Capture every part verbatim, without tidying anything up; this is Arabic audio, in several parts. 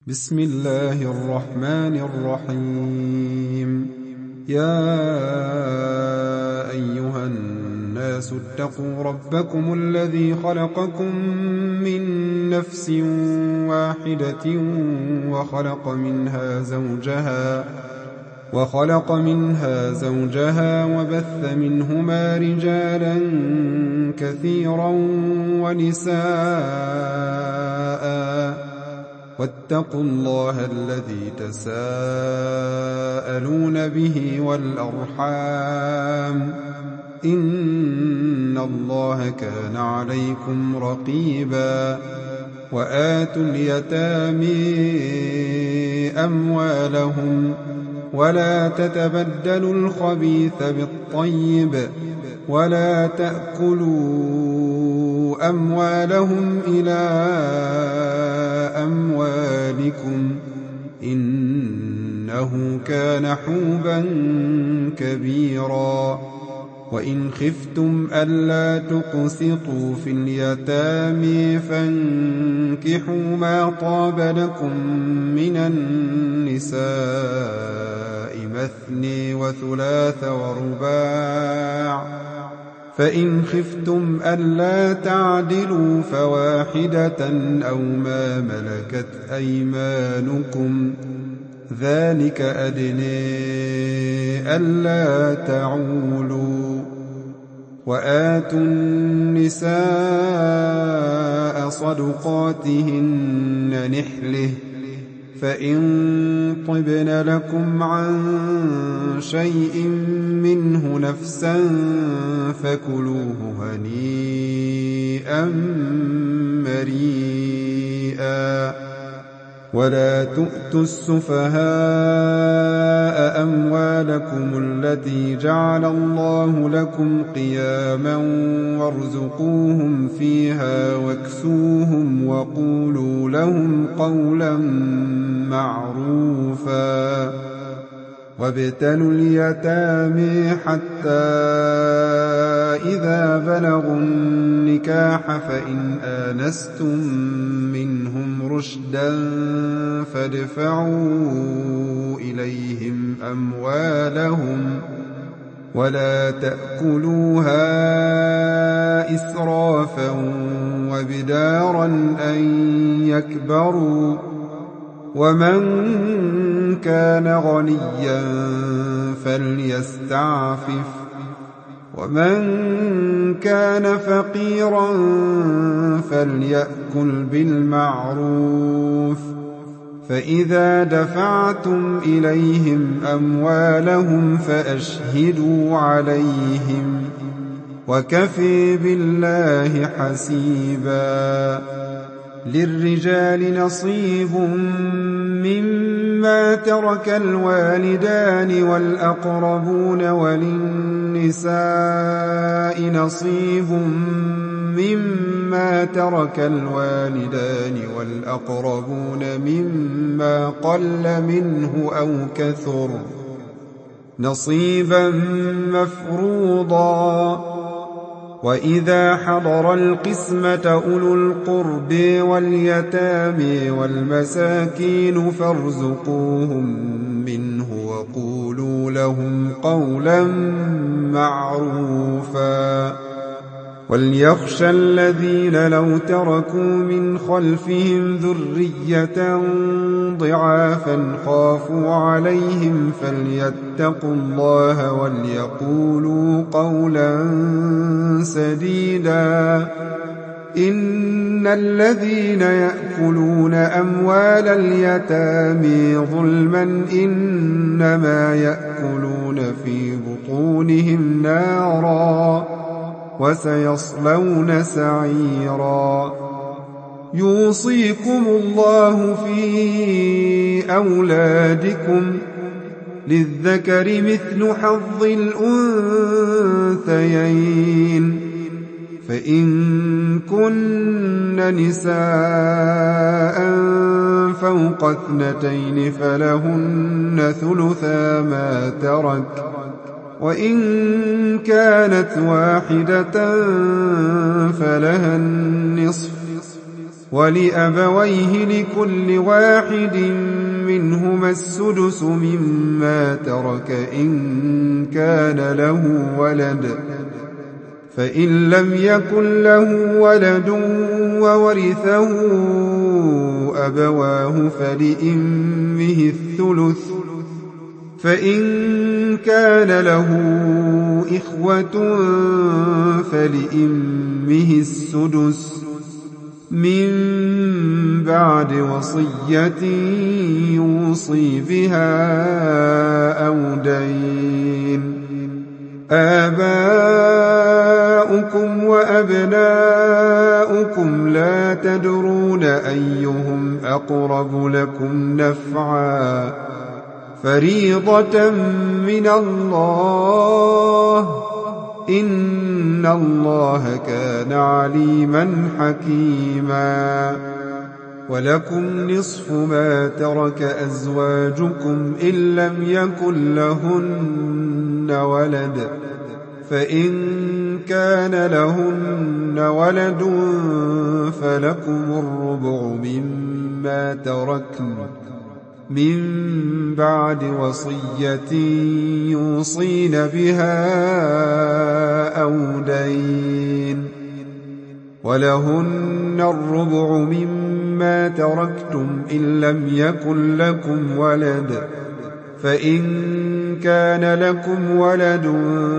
بسم الله الرحمن الرحيم. يا أيها الناس اتقوا ربكم الذي خلقكم من نفس واحدة وخلق منها زوجها وخلق منها زوجها وبث منهما رجالا كثيرا ونساء واتقوا الله الذي تساءلون به والأرحام إن الله كان عليكم رقيبا. وآتوا اليتامى أموالهم ولا تتبدلوا الخبيث بالطيب ولا تأكلوا أموالهم إلى أموالكم إنه كان حوبا كبيرا. وإن خفتم ألا تقسطوا في اليتامى فانكحوا ما طاب لكم من النساء مثني وثلاث ورباع، فإن خفتم ألا تعدلوا فواحدة أو ما ملكت أيمانكم ذلك أدنى ألا تعولوا. وآتوا النساء صدقاتهن نحلة فإن طبن لكم عن شيء منه نفسا فكلوه هنيئا مريئا. ولا تؤتوا السفهاء أموالكم التي جعل الله لكم قياما وارزقوهم فيها واكسوهم وقولوا لهم قولا معروفا. وابتلوا اليتامى حتى إذا بلغوا النكاح فإن آنستم منهم رشدا فادفعوا إليهم أموالهم ولا تأكلوها إسرافا وبدارا أن يكبروا. ومن كان غنيا فليستعفف ومن كان فقيرا فليأكل بالمعروف. فإذا دفعتم إليهم أموالهم فأشهدوا عليهم وكفى بالله حسيبا. للرجال نصيب مما ترك الوالدان والأقربون وللنساء نصيب مما ترك الوالدان والأقربون مما قل منه أو كثر نصيبا مفروضا. وإذا حضر القسمة أولو القرب واليتامى والمساكين فارزقوهم منه وقولوا لهم قولا معروفا. وليخشى الذين لو تركوا من خلفهم ذرية ضعافا خافوا عليهم فليتقوا الله وليقولوا قولا سديدا. إن الذين يأكلون أموال اليتامى ظلما إنما يأكلون في بطونهم نارا وسيصلون سعيرا. يوصيكم الله في أولادكم للذكر مثل حظ الأنثيين فإن كن نساء فوق اثنتين فلهن ثلثا ما ترك وإن كانت واحدة فلها النصف ولأبويه لكل واحد منهما السدس مما ترك إن كان له ولد، فإن لم يكن له ولد وورثه أبواه فلأمه الثلث، فإن كان له إخوة فلأمه السدس من بعد وصية يوصي بها أو دين. آباؤكم وأبناؤكم لا تدرون أيهم أقرب لكم نفعا، فريضة من الله، إن الله كان عليما حكيما. ولكم نصف ما ترك أزواجكم إن لم يكن لهن ولد، فإن كان لهن ولد فلكم الربع مما تركن من بعد وصية يوصين بها أو دين. ولهن الربع مما تركتم إن لم يكن لكم ولد، فإن كان لكم ولد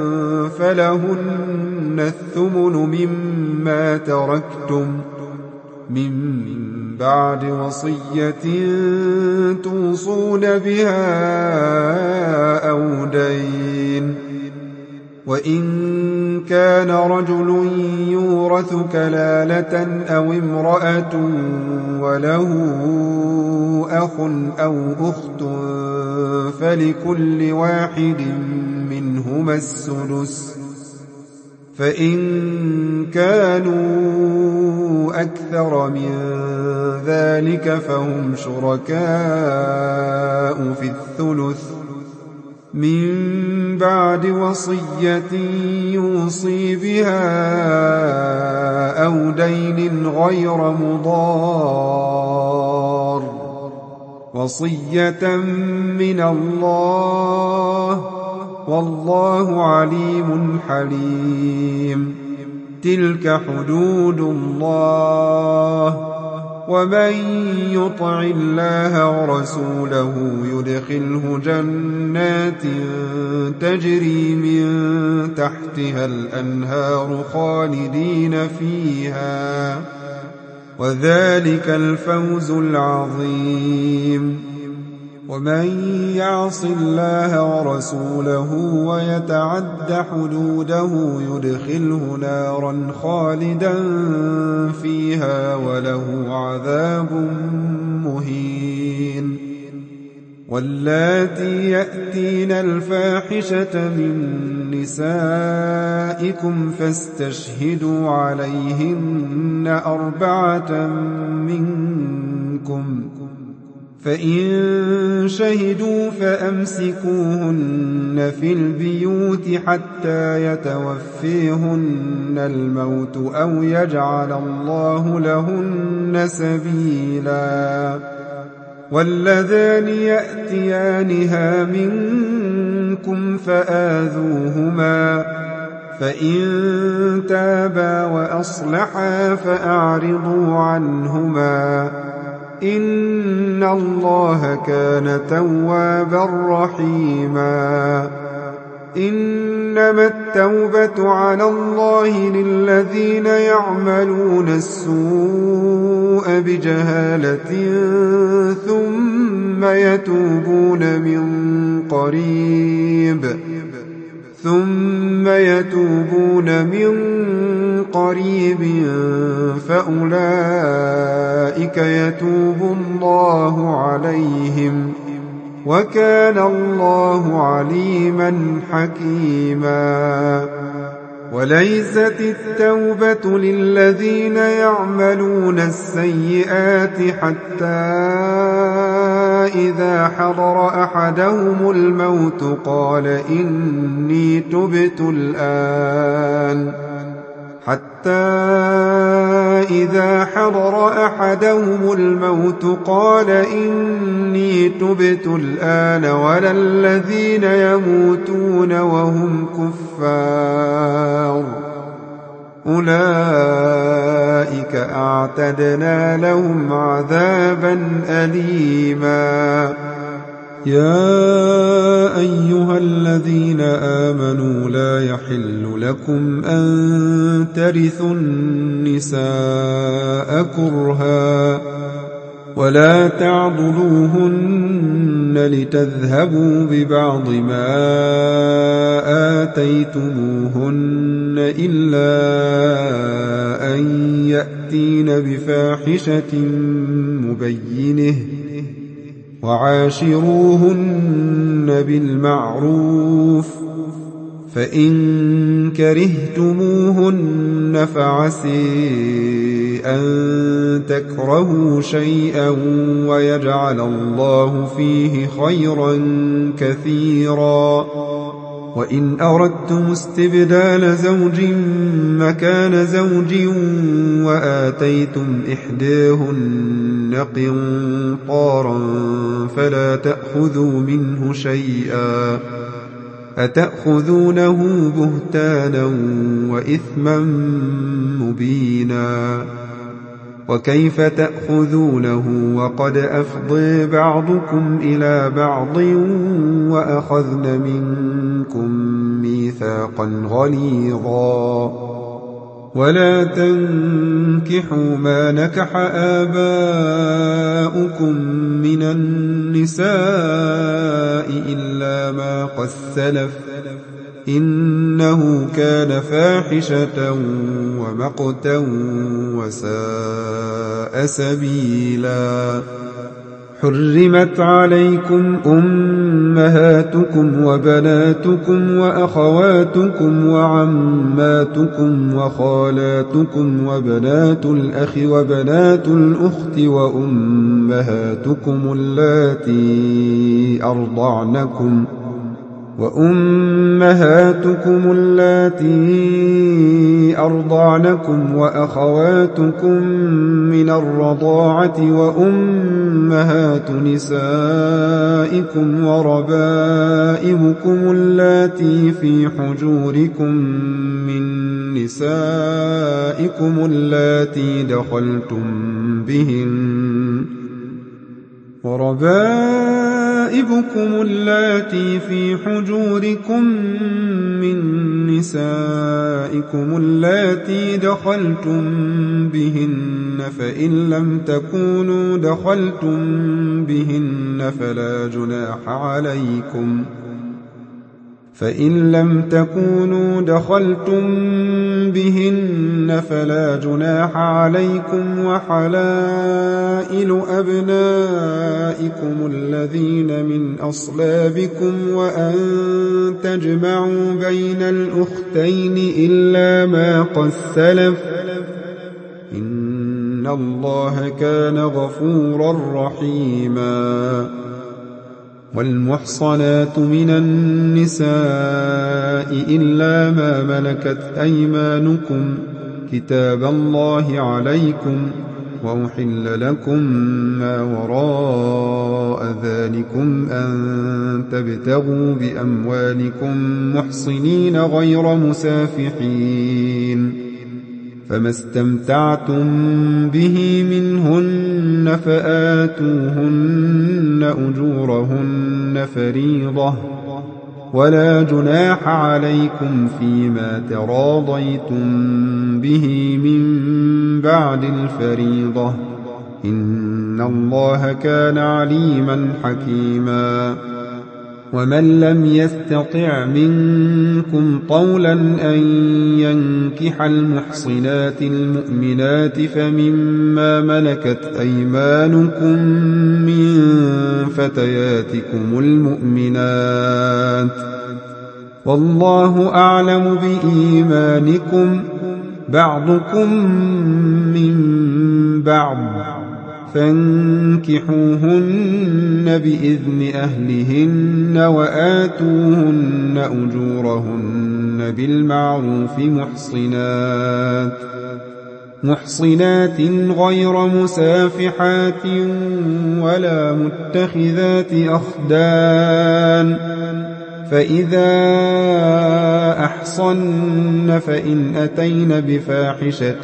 فلهن الثمن مما تركتم من بعد وصية توصون بها أو دين. وإن كان رجل يورث كلالة أو امرأة وله أخ أو أخت فلكل واحد منهما السدس، فإن كانوا أكثر من ذلك فهم شركاء في الثلث من بعد وصية يوصي بها أو دين غير مضار، وصية من الله، والله عليم حليم. تلك حدود الله، ومن يطع الله ورسوله يدخله جنات تجري من تحتها الأنهار خالدين فيها، وذلك الفوز العظيم. ومن يعص الله ورسوله ويتعد حدوده يدخله نارا خالدا فيها وله عذاب مهين. واللاتي يأتين الفاحشة من نسائكم فاستشهدوا عليهن أربعة منكم، فإن شهدوا فأمسكوهن في البيوت حتى يتوفيهن الموت أو يجعل الله لهن سبيلا. واللذان يأتيانها منكم فآذوهما، فإن تابا وأصلحا فأعرضوا عنهما، إن الله كان توابا رحيما. إنما التوبة على الله للذين يعملون السوء بجهالة ثم يتوبون من قريب ثم يتوبون من قريب فأولئك يتوب الله عليهم، وكان الله عليما حكيما. وليست التوبة للذين يعملون السيئات حتى إذا حضر أحدهم الموت قال إني تبت الآن حتى إذا حضر أحدهم الموت قال إني تبت الآن ولا الذين يموتون وهم كفار أولئك أعتدنا لهم عذابا أليما. يا أيها الذين آمنوا لا يحل لكم أن ترثوا النساء كرها ولا تعضلوهن لتذهبوا ببعض ما آتيتموهن إلا أن يأتين بفاحشة مبينة وعاشروهن بالمعروف فإن كرهتموهن فعسي أن تكرهوا شيئا ويجعل الله فيه خيرا كثيرا. وإن أردتم استبدال زوج مكان زوج وآتيتم إحداهن قنطارا فلا تأخذوا منه شيئا أتأخذونه بهتانا وإثما مبينا. وكيف تأخذونه وقد أفضى بعضكم إلى بعض وأخذن منكم ميثاقا غليظا. ولا تنكحوا ما نكح آباؤكم من النساء إلا ما قد سلف إنه كان فاحشة ومقتا وساء سبيلا. حرمت عليكم أمهاتكم وبناتكم وأخواتكم وعماتكم وخالاتكم وبنات الأخ وبنات الأخت وأمهاتكم اللاتي أرضعنكم وأمهاتكم اللاتي أرضعنكم وأخواتكم من الرضاعة وأمهات نسائكم وربائبكم اللاتي في حجوركم من نسائكم اللاتي دخلتم بهن وربائبكم اللاتي في حجوركم من نسائكم اللاتي دخلتم بهن فإن لم تكونوا دخلتم بهن فلا جناح عليكم فإن لم تكونوا دخلتم بهن فلا جناح عليكم وحلائل أبنائكم الذين من أصلابكم وأن تجمعوا بين الأختين إلا ما قد سلف إن الله كان غفورا رحيما. والمحصنات من النساء إلا ما ملكت أيمانكم كتاب الله عليكم وأحل لكم ما وراء ذلكم أن تبتغوا بأموالكم محصنين غير مسافحين فما استمتعتم به منهن فآتوهن أجورهن فريضة ولا جناح عليكم فيما تراضيتم به من بعد الفريضة إن الله كان عليما حكيما. ومن لم يستطع منكم طولا أن ينكح المحصنات المؤمنات فمما ملكت أيمانكم من فتياتكم المؤمنات والله أعلم بإيمانكم بعضكم من بعض فانكحوهن بإذن أهلهن وآتوهن أجورهن وأشرهن بالمعروف محصنات محصنات غير مسافحات ولا متخذات أخدان فإذا أحصن فإن أتين بفاحشة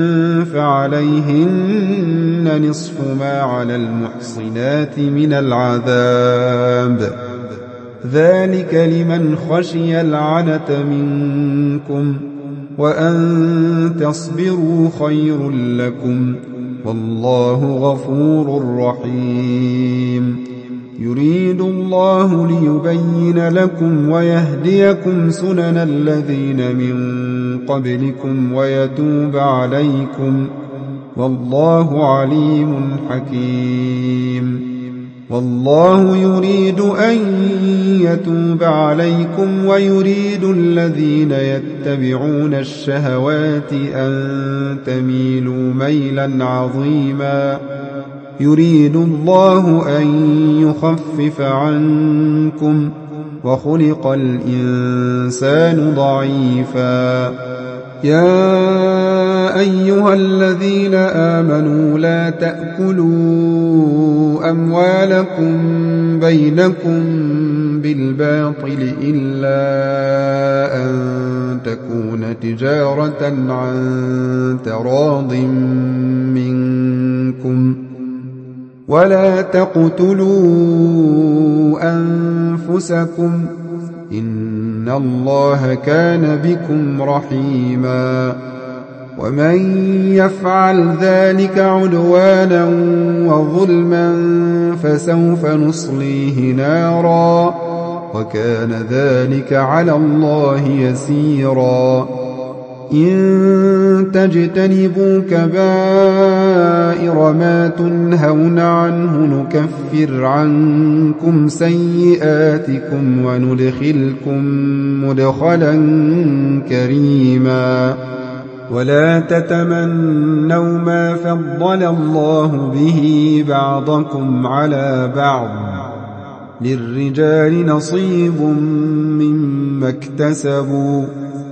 فعليهن نصف ما على المحصنات من العذاب ذلك لمن خشي العنة منكم وأن تصبروا خير لكم والله غفور رحيم يريد الله ليبين لكم ويهديكم سنن الذين من قبلكم ويتوب عليكم والله عليم حكيم والله يريد أن يتوب عليكم ويريد الذين يتبعون الشهوات أن تميلوا ميلا عظيما يريد الله أن يخفف عنكم وخلق الإنسان ضعيفا يا أيها الذين آمنوا لا تأكلوا أموالكم بينكم بالباطل إلا أن تكون تجارة عن تراض منكم ولا تقتلوا أنفسكم إن الله كان بكم رحيما ومن يفعل ذلك عدوانا وظلما فسوف نصليه نارا وكان ذلك على الله يسيرا إن تجتنبوا كبائر ما تنهون عنه نكفر عنكم سيئاتكم وندخلكم مدخلا كريما ولا تتمنوا ما فضل الله به بعضكم على بعض للرجال نصيب مما اكتسبوا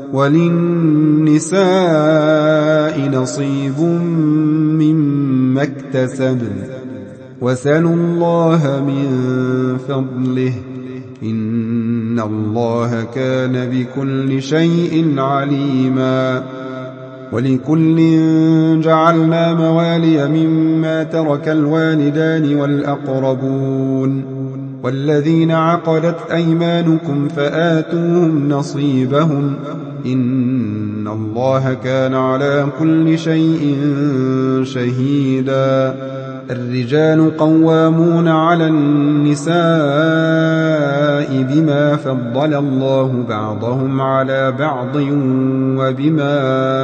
وللنساء نصيب مما اكتسبن واسألوا الله من فضله إن الله كان بكل شيء عليما ولكل جعلنا موالي مما ترك الوالدان والأقربون والذين عقدت أيمانكم فآتوهم نصيبهم إن الله كان على كل شيء شهيدا الرجال قوامون على النساء بما فضل الله بعضهم على بعض وبما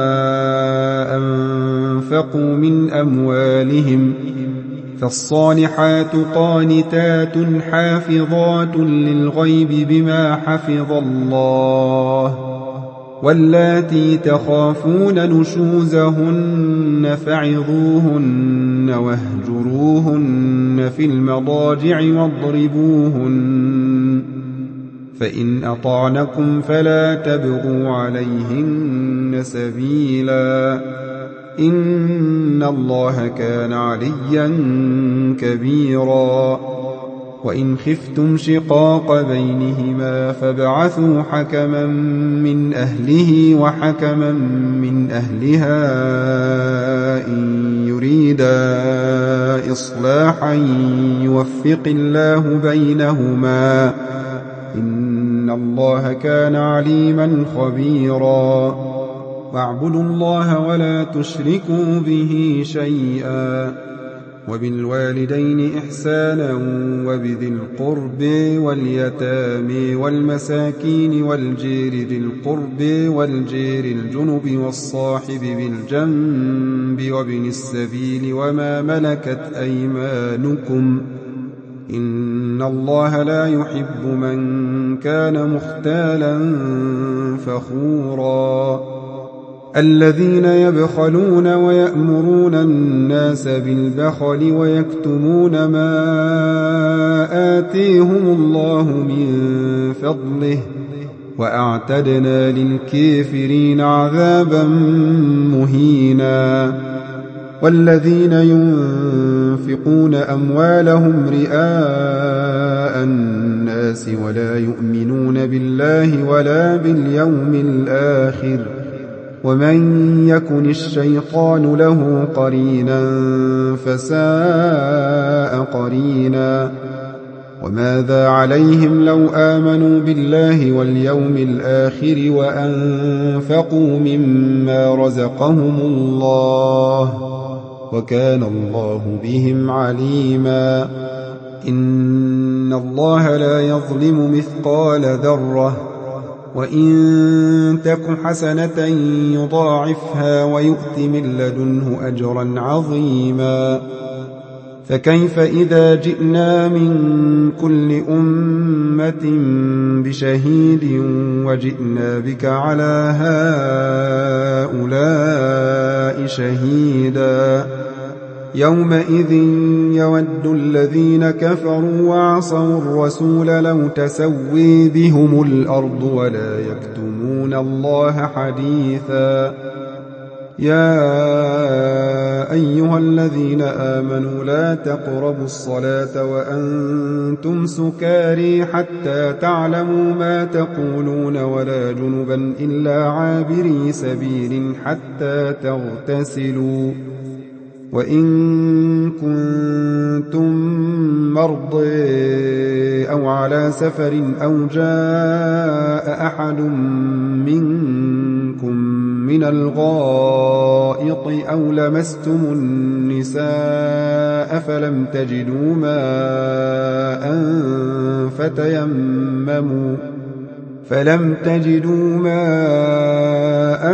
أنفقوا من أموالهم فالصالحات قانتات حافظات للغيب بما حفظ الله واللاتي تخافون نشوزهن فعظوهن واهجروهن في المضاجع واضربوهن فإن أطعنكم فلا تبغوا عليهن سبيلا إن الله كان عليا كبيرا وإن خفتم شقاق بينهما فابعثوا حكما من أهله وحكما من أهلها إن يريدا إصلاحا يوفق الله بينهما إن الله كان عليما خبيرا واعبدوا الله ولا تشركوا به شيئا وبالوالدين إحسانا وبذي القرب واليتامى والمساكين والجير ذي القرب والجير الجنب والصاحب بالجنب وابن السبيل وما ملكت أيمانكم إن الله لا يحب من كان مختالا فخورا الذين يبخلون ويأمرون الناس بالبخل ويكتمون ما آتيهم الله من فضله وأعتدنا للكافرين عذابا مهينا والذين ينفقون أموالهم رئاء الناس ولا يؤمنون بالله ولا باليوم الآخر ومن يكن الشيطان له قرينا فساء قرينا وماذا عليهم لو آمنوا بالله واليوم الآخر وأنفقوا مما رزقهم الله وكان الله بهم عليما إن الله لا يظلم مثقال ذرة وإن تك حسنة يضاعفها ويؤت من لدنه أجرا عظيما فكيف إذا جئنا من كل أمة بشهيد وجئنا بك على هؤلاء شهيدا يومئذ يود الذين كفروا وعصوا الرسول لو تسوي بهم الأرض ولا يكتمون الله حديثا يا أيها الذين آمنوا لا تقربوا الصلاة وأنتم سكاري حتى تعلموا ما تقولون ولا جنبا إلا عابري سبيل حتى تغتسلوا وإن كنتم مرضى أو على سفر أو جاء أحد منكم من الغائط أو لمستم النساء فلم تجدوا ماء فتيمموا فلم تجدوا ماء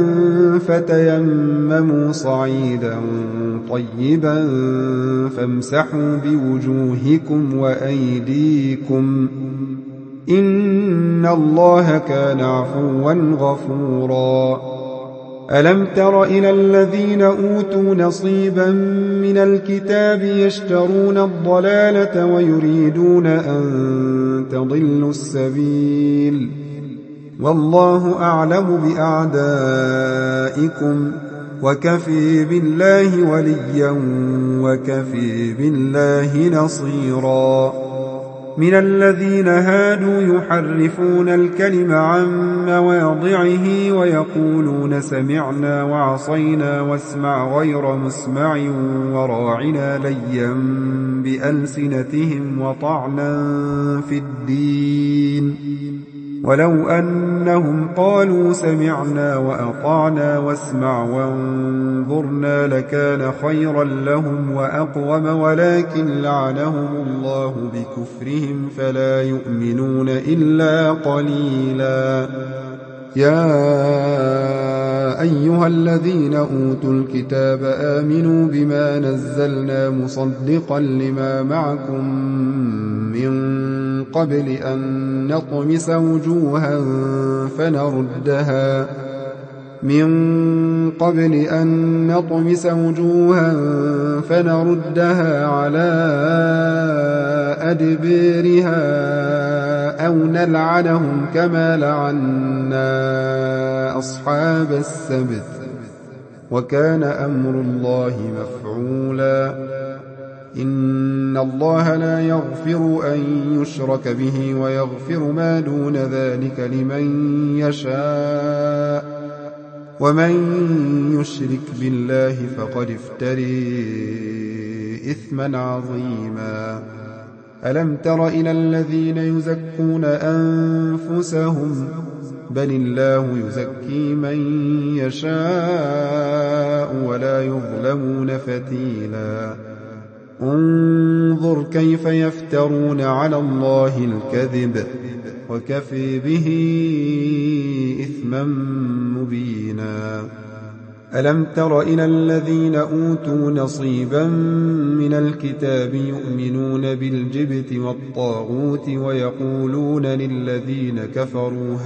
فتيمموا صعيدا طيبا فامسحوا بوجوهكم وأيديكم إن الله كان عفوا غفورا ألم تر إلى الذين أوتوا نصيبا من الكتاب يشترون الضلالة ويريدون أن تضلوا السبيل والله أعلم بأعدائكم وكفي بالله وليا وكفي بالله نصيرا من الذين هادوا يحرفون الكلم عن مواضعه ويقولون سمعنا وعصينا واسمع غير مسمع وراعنا ليا بألسنتهم وطعنا في الدين ولو أنهم قالوا سمعنا وأطعنا واسمع وانظرنا لكان خيرا لهم وأقوم ولكن لعنهم الله بكفرهم فلا يؤمنون إلا قليلا يا أيها الذين أوتوا الكتاب آمنوا بما نزلنا مصدقا لما معكم من قبل أن نطمس وجوها فنردها من قبل أن نطمس وجوها فنردها على أدبيرها أو نلعنهم كما لعنا أصحاب السبت وكان أمر الله مفعولا إن الله لا يغفر أن يشرك به ويغفر ما دون ذلك لمن يشاء ومن يشرك بالله فقد افتري إثما عظيما ألم تر إلى الذين يزكون أنفسهم بل الله يزكي من يشاء ولا يظلمون فتيلا انظر كيف يفترون على الله الكذب وكفي به إثما مبينا ألم تر إلى الذين أوتوا نصيبا من الكتاب يؤمنون بالجبت والطاغوت ويقولون للذين كفروا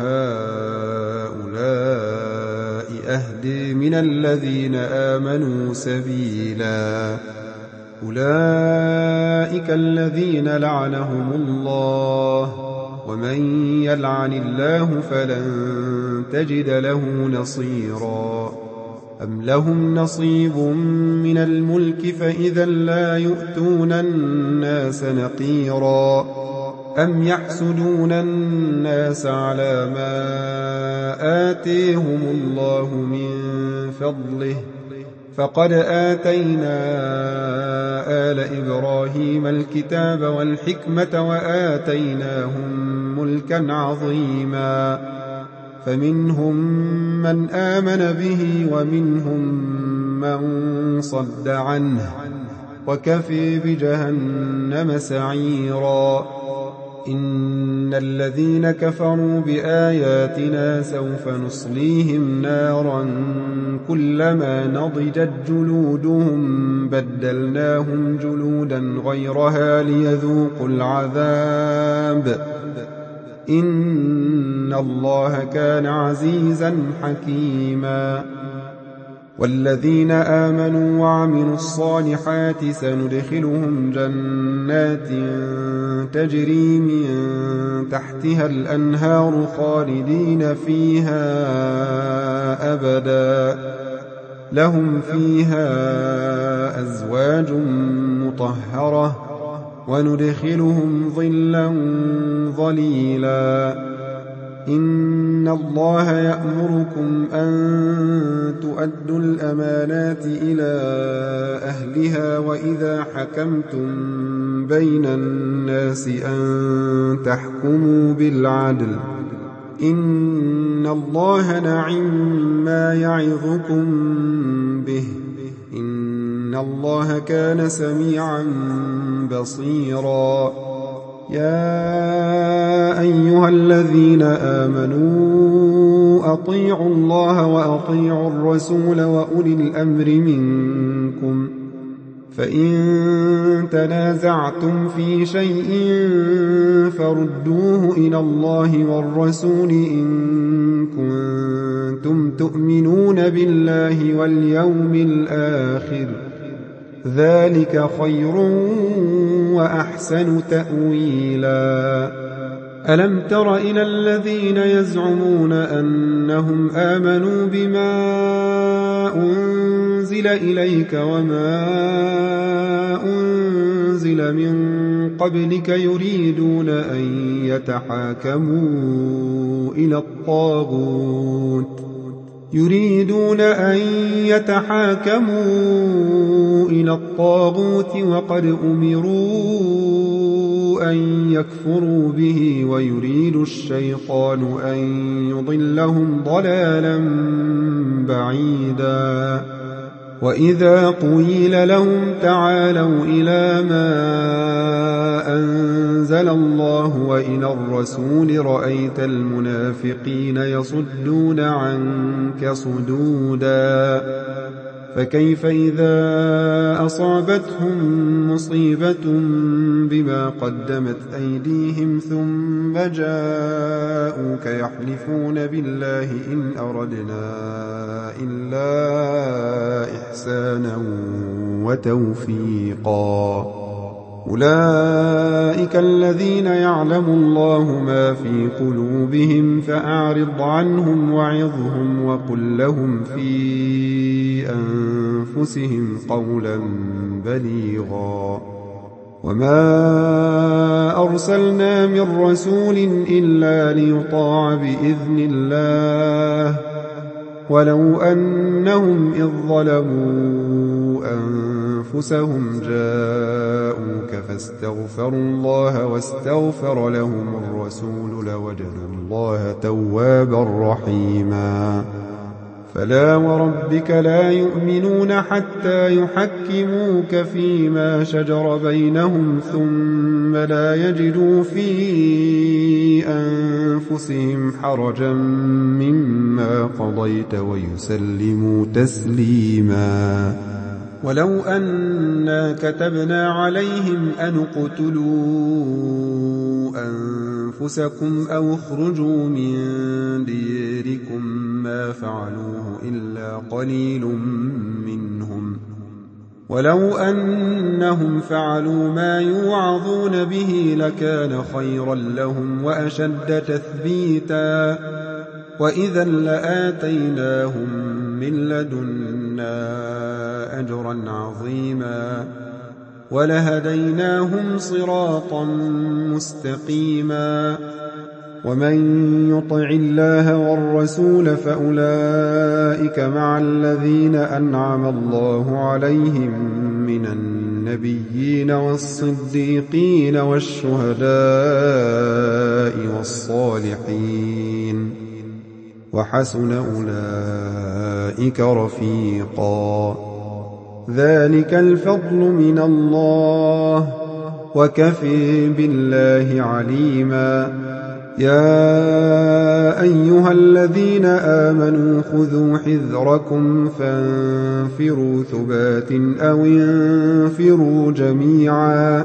هؤلاء أهدي من الذين آمنوا سبيلا أولئك الذين لعنهم الله، ومن يلعن الله فلن تجد له نصيرا. أم لهم نصيب من الملك فإذا لا يؤتون الناس نقيرا. أم يحسدون الناس على ما آتيهم الله من فضله، فقد آتينا آل إبراهيم الكتاب والحكمة وآتيناهم ملكا عظيما، فمنهم من آمن به ومنهم من صد عنه، وكفي بجهنم سعيرا. إن الذين كفروا بآياتنا سوف نصليهم نارا كلما نضجت جلودهم بدلناهم جلودا غيرها ليذوقوا العذاب، إن الله كان عزيزا حكيما. والذين آمنوا وعملوا الصالحات سندخلهم جنات تجري من تحتها الأنهار خالدين فيها أبدا، لهم فيها أزواج مطهرة، وندخلهم ظلا ظليلا. إن الله يأمركم أن تؤدوا الأمانات إلى أهلها وإذا حكمتم بين الناس أن تحكموا بالعدل، إن الله نعم ما يعظكم به، إن الله كان سميعا بصيرا. يا أيها الذين آمنوا أطيعوا الله وأطيعوا الرسول وأولي الأمر منكم، فإن تنازعتم في شيء فردوه إلى الله والرسول إن كنتم تؤمنون بالله واليوم الآخر، ذلك خير وأحسن تأويلا. ألم تر إلى الذين يزعمون أنهم آمنوا بما أنزل إليك وما أنزل من قبلك يريدون أن يتحاكموا إلى الطاغوت يريدون أن يتحاكموا إلى الطاغوت وقد أمروا أن يكفروا به ويريد الشيطان أن يضلهم ضلالا بعيدا. وإذا قيل لهم تعالوا إلى ما أنزل الله وإلى الرسول رأيت المنافقين يصدون عنك صدودا. فكيف إذا أصابتهم مصيبة بما قدمت أيديهم ثم جاءوك يحلفون بالله إن أردنا إلا إحسانا وتوفيقا. أولئك الذين يعلم الله ما في قلوبهم فأعرض عنهم وعظهم وقل لهم في أنفسهم قولا بليغا. وما أرسلنا من رسول إلا ليطاع بإذن الله ولو أنهم إذ ظلموا أنفسهم جاءوك فاستغفروا الله واستغفر لهم الرسول لوجدوا الله توابا رحيما. فلا وربك لا يؤمنون حتى يحكموك فيما شجر بينهم ثم لا يجدوا في أنفسهم حرجا مما قضيت ويسلموا تسليما. ولو أنا كتبنا عليهم أن اقتلوا أنفسكم أو اخرجوا من ديركم ما فعلوه إلا قليل منهم ولو أنهم فعلوا ما يوعظون به لكان خيرا لهم وأشد تثبيتا وإذا لآتيناهم من لدنا أجرا عظيما ولهديناهم صراطا مستقيما ومن يطع الله والرسول فأولئك مع الذين أنعم الله عليهم من النبيين والصديقين والشهداء والصالحين وحسن أولئك رفيقا ذلك الفضل من الله وكفى بالله عليما يا أيها الذين آمنوا خذوا حذركم فانفروا ثبات أو انفروا جميعا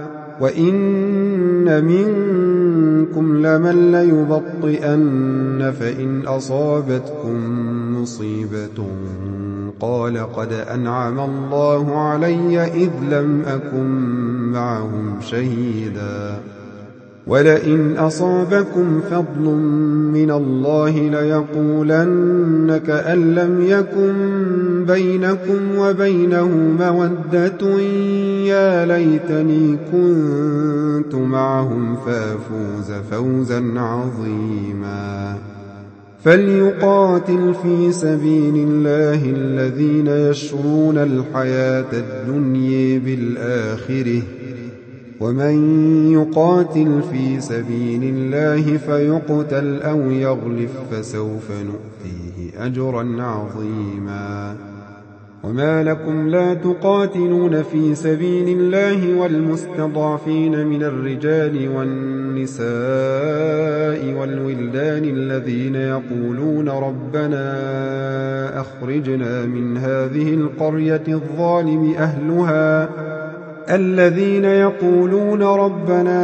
وإن منكم لمن ليبطئن فإن أصابتكم مصيبة قال قد أنعم الله علي إذ لم أكن معهم شهيدا ولئن أصابكم فضل من الله ليقولن كأن لم يكن بينكم وبينه مودة يا ليتني كنت معهم فأفوز فوزا عظيما فليقاتل في سبيل الله الذين يشرون الحياة الدنيا بالآخرة ومن يقاتل في سبيل الله فيقتل أو يغلف فسوف نؤتيه أجرا عظيما وما لكم لا تقاتلون في سبيل الله والمستضعفين من الرجال والنساء والولدان الذين يقولون ربنا أخرجنا من هذه القرية الظالم أهلها الذين يقولون ربنا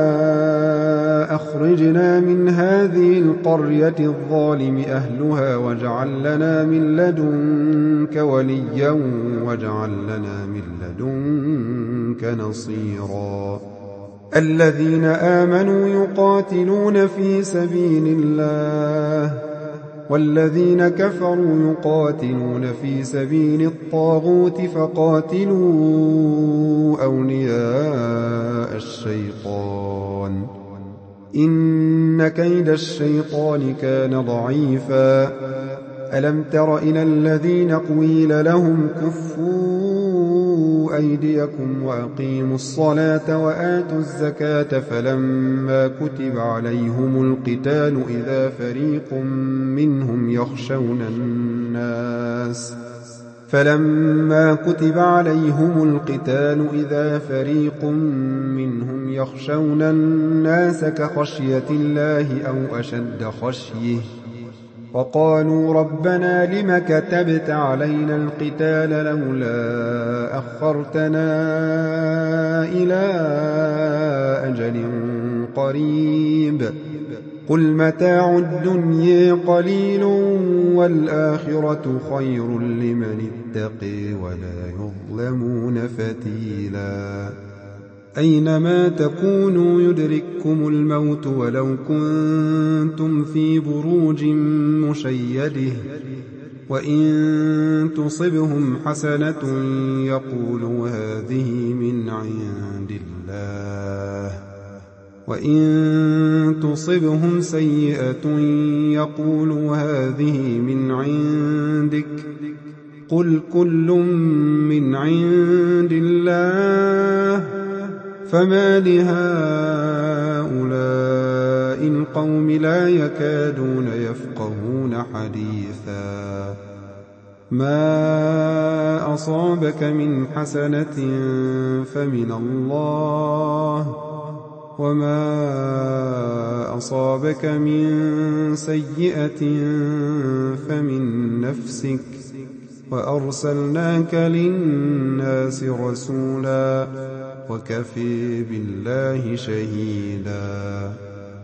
أخرجنا من هذه القرية الظالم أهلها واجعل لنا من لدنك وليا واجعل لنا من لدنك نصيرا الذين آمنوا يقاتلون في سبيل الله والذين كفروا يقاتلون في سبيل الطاغوت فقاتلوا أولياء الشيطان إن كيد الشيطان كان ضعيفا ألم تر إلى الذين قيل لهم كفوا أيديكم وأقيموا الصلاة وآتوا الزكاة فلما كتب عليهم القتال إذا فريق منهم يخشون الناس فلما كتب عليهم القتال إذا فريق منهم يخشون الناس كخشية الله أو أشد خشيه وقالوا ربنا لم كتبت علينا القتال لولا أخرتنا إلى أجل قريب قل متاع الدنيا قليل والآخرة خير لمن اتقي ولا يظلمون فتيلا أينما تكونوا يدرككم الموت ولو كنتم في بروج مشيده وإن تصبهم حسنة يقولوا هذه من عند الله وإن تصبهم سيئة يقولوا هذه من عندك قل كل من عند الله فما لهؤلاء القوم لا يكادون يفقهون حديثا ما أصابك من حسنة فمن الله وما أصابك من سيئة فمن نفسك وأرسلناك للناس رسولا وكفى بالله شهيدا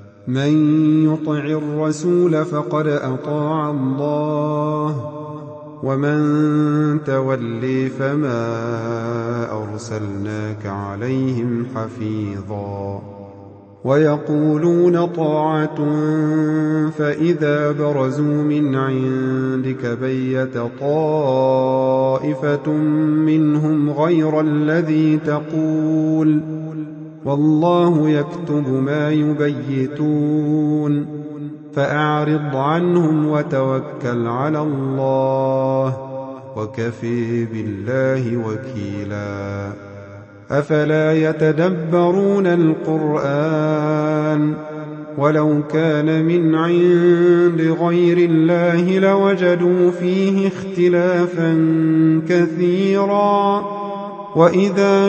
من يطع الرسول فقد أطاع الله ومن تولي فما أرسلناك عليهم حفيظا ويقولون طاعة فإذا برزوا من عندك بيت طائفة منهم غير الذي تقول والله يكتب ما يبيتون فأعرض عنهم وتوكل على الله وكفي بالله وكيلا أفلا يتدبرون القرآن ولو كان من عند غير الله لوجدوا فيه اختلافا كثيرا وإذا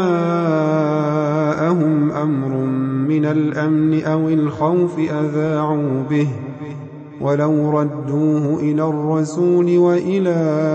جاءهم أمر من الأمن أو الخوف أذاعوا به ولو ردوه إلى الرسول وإلى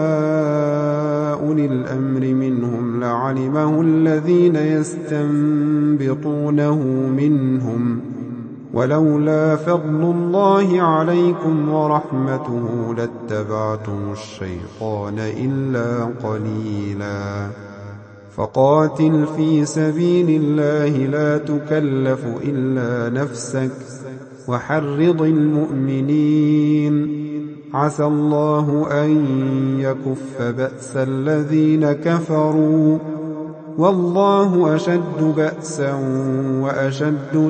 أولي الأمر منهم لعلمه الذين يستنبطونه منهم ولولا فضل الله عليكم ورحمته لاتبعتم الشيطان إلا قليلا فقاتل في سبيل الله لا تكلف إلا نفسك وحرض المؤمنين عسى الله أن يكف بأس الذين كفروا والله أشد بأسا وأشد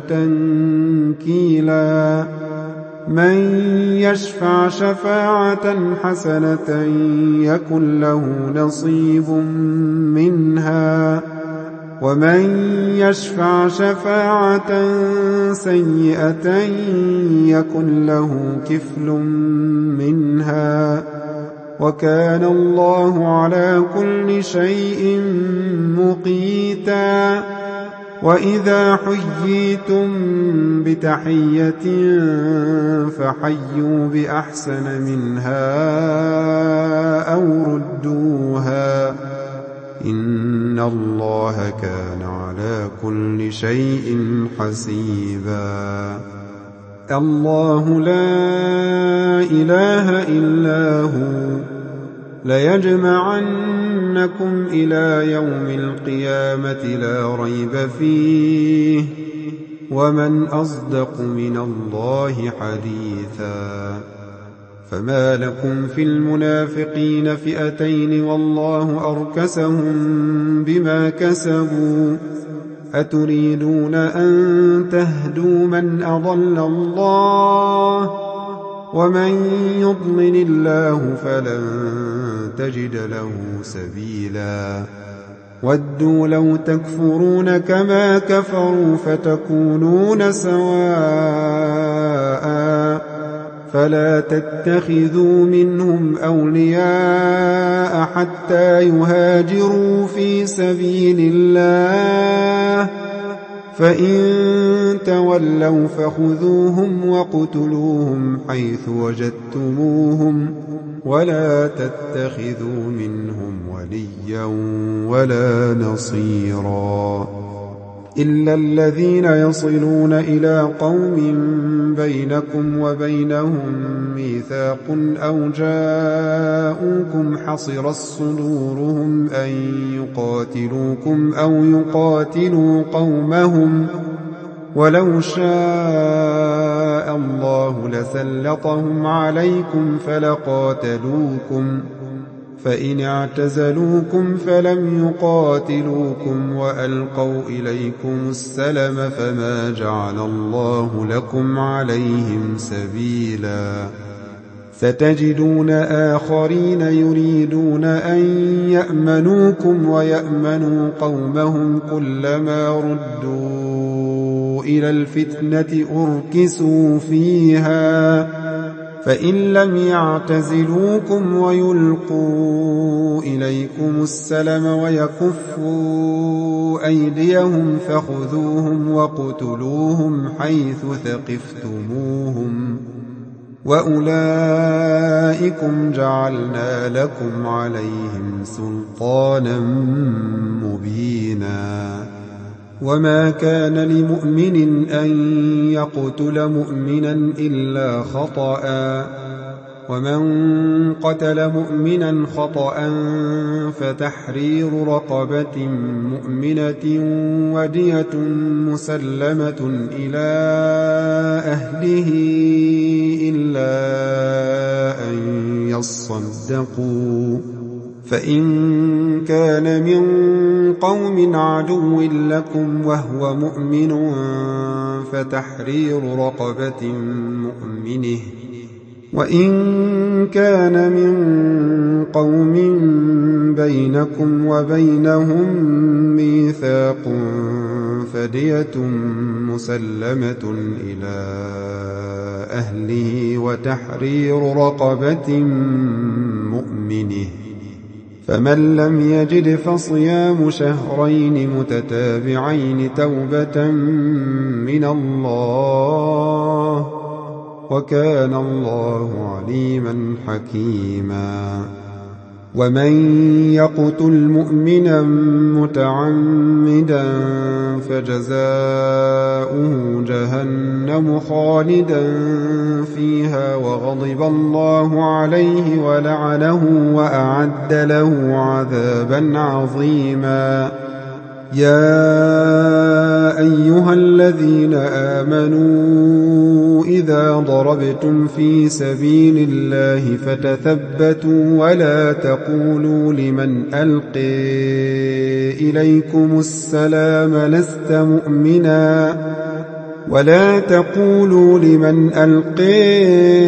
تنكيلا من يشفع شفاعة حسنة يكن له نصيب منها ومن يشفع شفاعة سيئة يكن له كفل منها وكان الله على كل شيء مقيتا وإذا حييتم بتحية فحيوا بأحسن منها أو ردوها إن الله كان على كل شيء حسيبا الله لا إله إلا هو ليجمعنكم إلى يوم القيامة لا ريب فيه ومن أصدق من الله حديثا فما لكم في المنافقين فئتين والله أركسهم بما كسبوا أتريدون أن تهدوا من أضل الله ومن يضلل الله فلن تجد له سبيلا ودوا لو تكفرون كما كفروا فتكونون سواء فلا تتخذوا منهم أولياء حتى يهاجروا في سبيل الله فإن تولوا فخذوهم وقتلوهم حيث وجدتموهم ولا تتخذوا منهم وليا ولا نصيرا إلا الذين يصلون إلى قوم بينكم وبينهم ميثاق أو جاءوكم حصرت صدورهم أن يقاتلوكم أو يقاتلوا قومهم ولو شاء الله لسلطهم عليكم فلقاتلوكم فإن اعتزلوكم فلم يقاتلوكم وألقوا إليكم السلم فما جعل الله لكم عليهم سبيلا ستجدون آخرين يريدون أن يأمنوكم ويأمنوا قومهم كلما ردوا إلى الفتنة أركسوا فيها فإن لم يعتزلوكم ويلقوا إليكم السلم ويكفوا أيديهم فخذوهم وقتلوهم حيث ثقفتموهم وأولئكم جعلنا لكم عليهم سلطانا مبينا وما كان لمؤمن أن يقتل مؤمنا إلا خطأ ومن قتل مؤمنا خطأ فتحرير رقبة مؤمنة ودية مسلمة إلى أهله إلا أن يصدقوا فإن كان من قوم عدو لكم وهو مؤمن فتحرير رقبة مؤمنة وإن كان من قوم بينكم وبينهم ميثاق فدية مسلمة إلى أهله وتحرير رقبة مؤمنة فمن لم يجد فصيام شهرين متتابعين توبة من الله وكان الله عليما حكيما ومن يقتل مؤمنا متعمدا فجزاؤه جهنم خالدا فيها وغضب الله عليه ولعنه وأعد له عذابا عظيما يا أيها الذين آمنوا إذا ضربتم في سبيل الله فتثبتوا ولا تقولوا لمن ألقي إليكم السلام لست مؤمنا ولا تقولوا لمن ألقي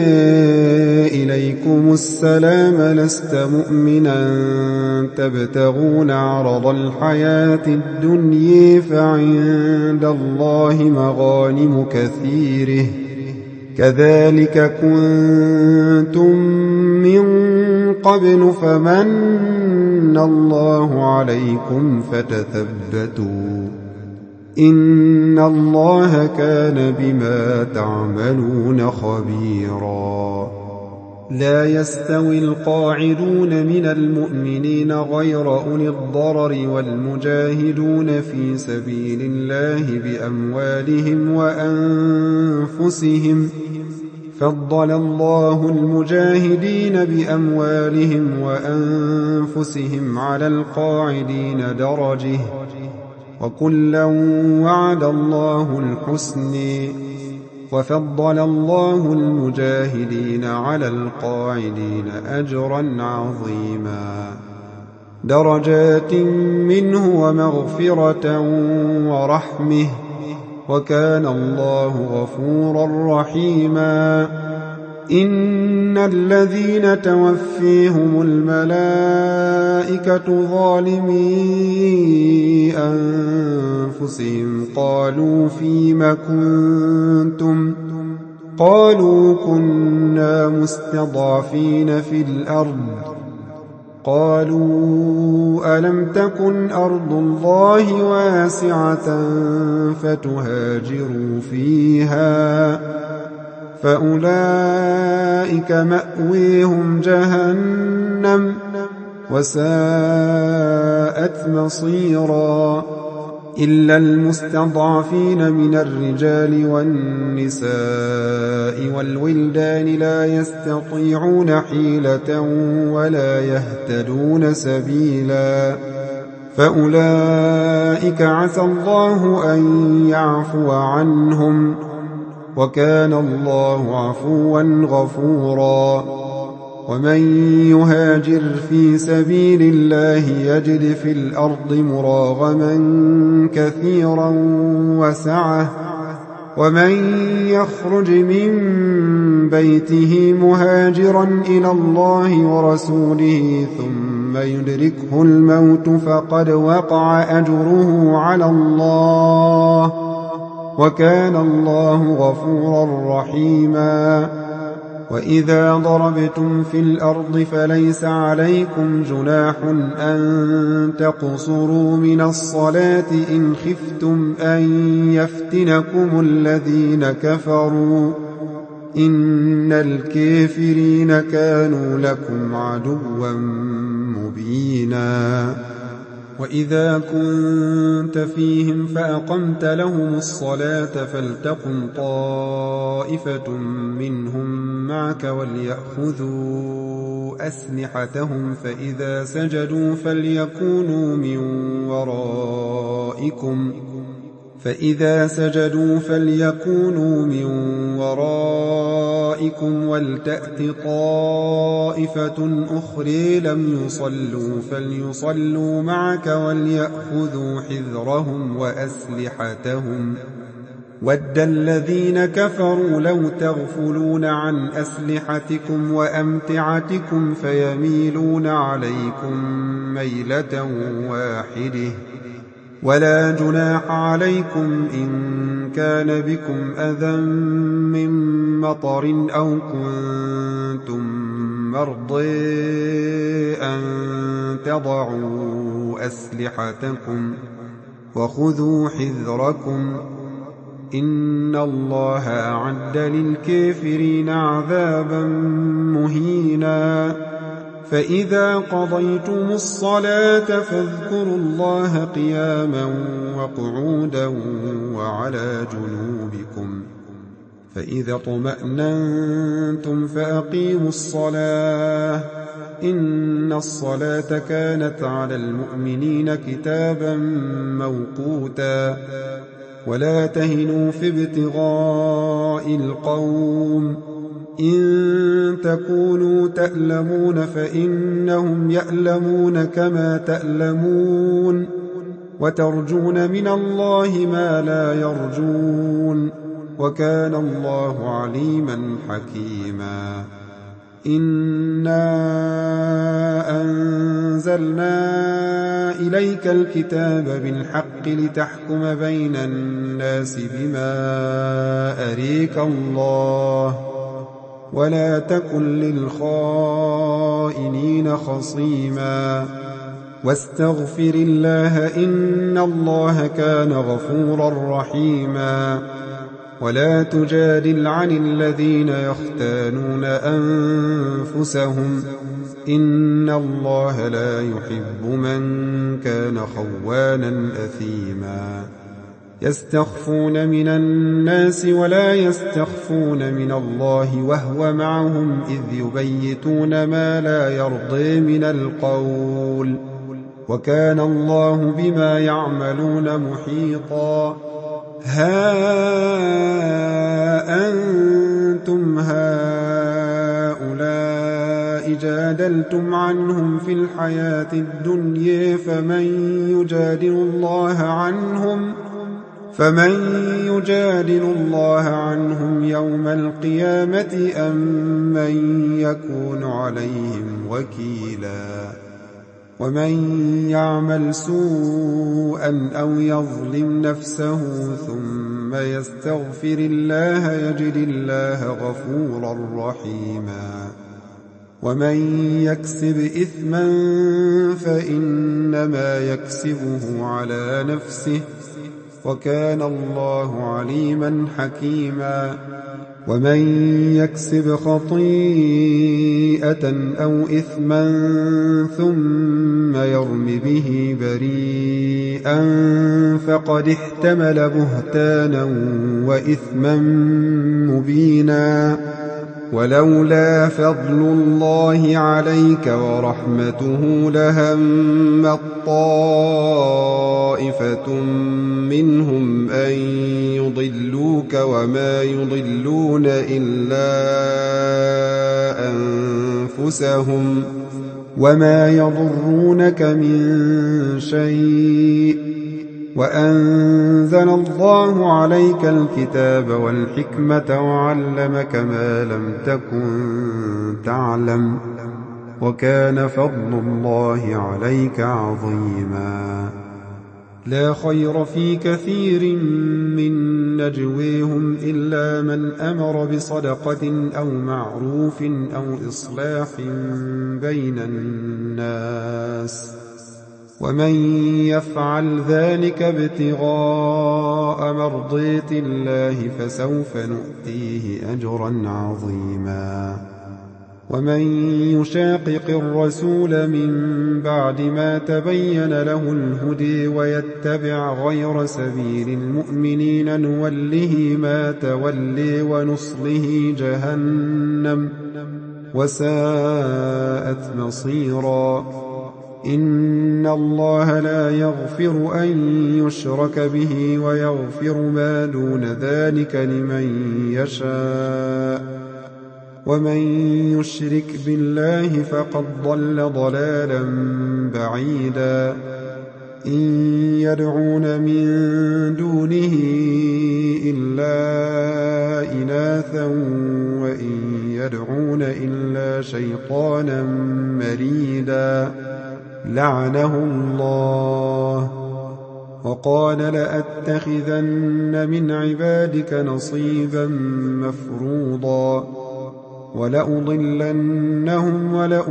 إليكم السلام لست مؤمنا تبتغون عرض الحياة الدنيا فعند الله مغانم كثيره كذلك كنتم من قبل فمن الله عليكم فتثبتوا إن الله كان بما تعملون خبيرا لا يستوي القاعدون من المؤمنين غير أولي الضرر والمجاهدون في سبيل الله بأموالهم وأنفسهم فضل الله المجاهدين بأموالهم وأنفسهم على القاعدين درجة وكلا وعد الله الحسن وفضل الله المجاهدين على القاعدين أجرا عظيما درجات منه ومغفرة ورحمة وكان الله غفورا رحيما إن الذين توفيهم الملائكة ظالمي أنفسهم قالوا فيم كنتم قالوا كنا مستضعفين في الأرض قالوا ألم تكن أرض الله واسعة فتهاجروا فيها فأولئك مأويهم جهنم وساءت مصيرا إلا المستضعفين من الرجال والنساء والولدان لا يستطيعون حيلة ولا يهتدون سبيلا فأولئك عسى الله أن يعفو عنهم وكان الله عفوا غفورا ومن يهاجر في سبيل الله يجد في الأرض مراغما كثيرا وسعة ومن يخرج من بيته مهاجرا إلى الله ورسوله ثم يدركه الموت فقد وقع أجره على الله وكان الله غفورا رحيما وإذا ضربتم في الأرض فليس عليكم جناح أن تقصروا من الصلاة إن خفتم أن يفتنكم الذين كفروا إن الكافرين كانوا لكم عدوا مبينا وإذا كنت فيهم فأقمت لهم الصلاة فلتقم طائفة منهم معك وليأخذوا أسلحتهم فإذا سجدوا فليكونوا من ورائكم فإذا سجدوا فليكونوا من ورائكم ولتأت طائفة أخرى لم يصلوا فليصلوا معك وليأخذوا حذرهم وأسلحتهم ود الذين كفروا لو تغفلون عن أسلحتكم وأمتعتكم فيميلون عليكم ميلة واحدة ولا جناح عليكم إن كان بكم أذى من مطر أو كنتم مرضى أن تضعوا أسلحتكم وخذوا حذركم إن الله أعد للكافرين عذابا مهينا فإذا قضيتم الصلاة فاذكروا الله قياما وقعودا وعلى جنوبكم فإذا اطمأننتم فأقيموا الصلاة إن الصلاة كانت على المؤمنين كتابا موقوتا ولا تهنوا في ابتغاء القوم إن تكونوا تألمون فإنهم يألمون كما تألمون وترجون من الله ما لا يرجون وكان الله عليما حكيما إنا أنزلنا إليك الكتاب بالحق لتحكم بين الناس بما أريك الله ولا تكن للخائنين خصيما واستغفر الله إن الله كان غفورا رحيما ولا تجادل عن الذين يختانون أنفسهم إن الله لا يحب من كان خوانا أثيما يستخفون من الناس ولا يستخفون من الله وهو معهم إذ يبيتون ما لا يرضي من القول وكان الله بما يعملون محيطا ها أنتم هؤلاء جادلتم عنهم في الحياة الدنيا فمن يجادل الله عنهم فمن يجادل الله عنهم يوم القيامة أم من يكون عليهم وكيلا ومن يعمل سوءا أو يظلم نفسه ثم يستغفر الله يجد الله غفورا رحيما ومن يكسب إثما فإنما يكسبه على نفسه وكان الله عليما حكيما ومن يكسب خطيئة أو إثما ثم يرم به بريئا فقد احتمل بهتانا وإثما مبينا ولولا فضل الله عليك ورحمته لهمت طائفة منهم أن يضلوك وما يضلون إلا أنفسهم وما يضرونك من شيء وأنزل الله عليك الكتاب والحكمة وعلمك ما لم تكن تعلم وكان فضل الله عليك عظيما لا خير في كثير من نجويهم إلا من أمر بصدقة أو معروف أو إصلاح بين الناس ومن يفعل ذلك ابتغاء مرضات الله فسوف نؤتيه أجرا عظيما ومن يشاقق الرسول من بعد ما تبين له الهدي ويتبع غير سبيل المؤمنين نوله ما تولي ونصله جهنم وساءت مصيرا. إن الله لا يغفر أن يشرك به ويغفر ما دون ذلك لمن يشاء، ومن يشرك بالله فقد ضل ضلالا بعيدا. إن يدعون من دونه إلا إناثا وإن يدعون إلا شيطانا مريدا لعنه الله وقال لأتخذن من عبادك نصيبا مفروضا ولأضلنهم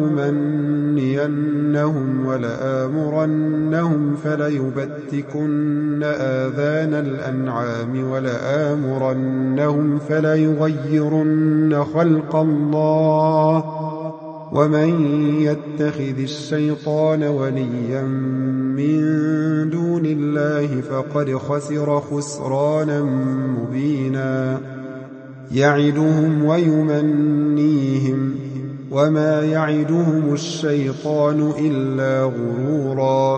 ولأمنينهم ولآمرنهم فليبتكن آذان الأنعام ولآمرنهم فليغيرن خلق الله ومن يتخذ الشيطان وليا من دون الله فقد خسر خسرانا مبينا. يعدهم ويمنيهم وما يعدهم الشيطان إلا غرورا.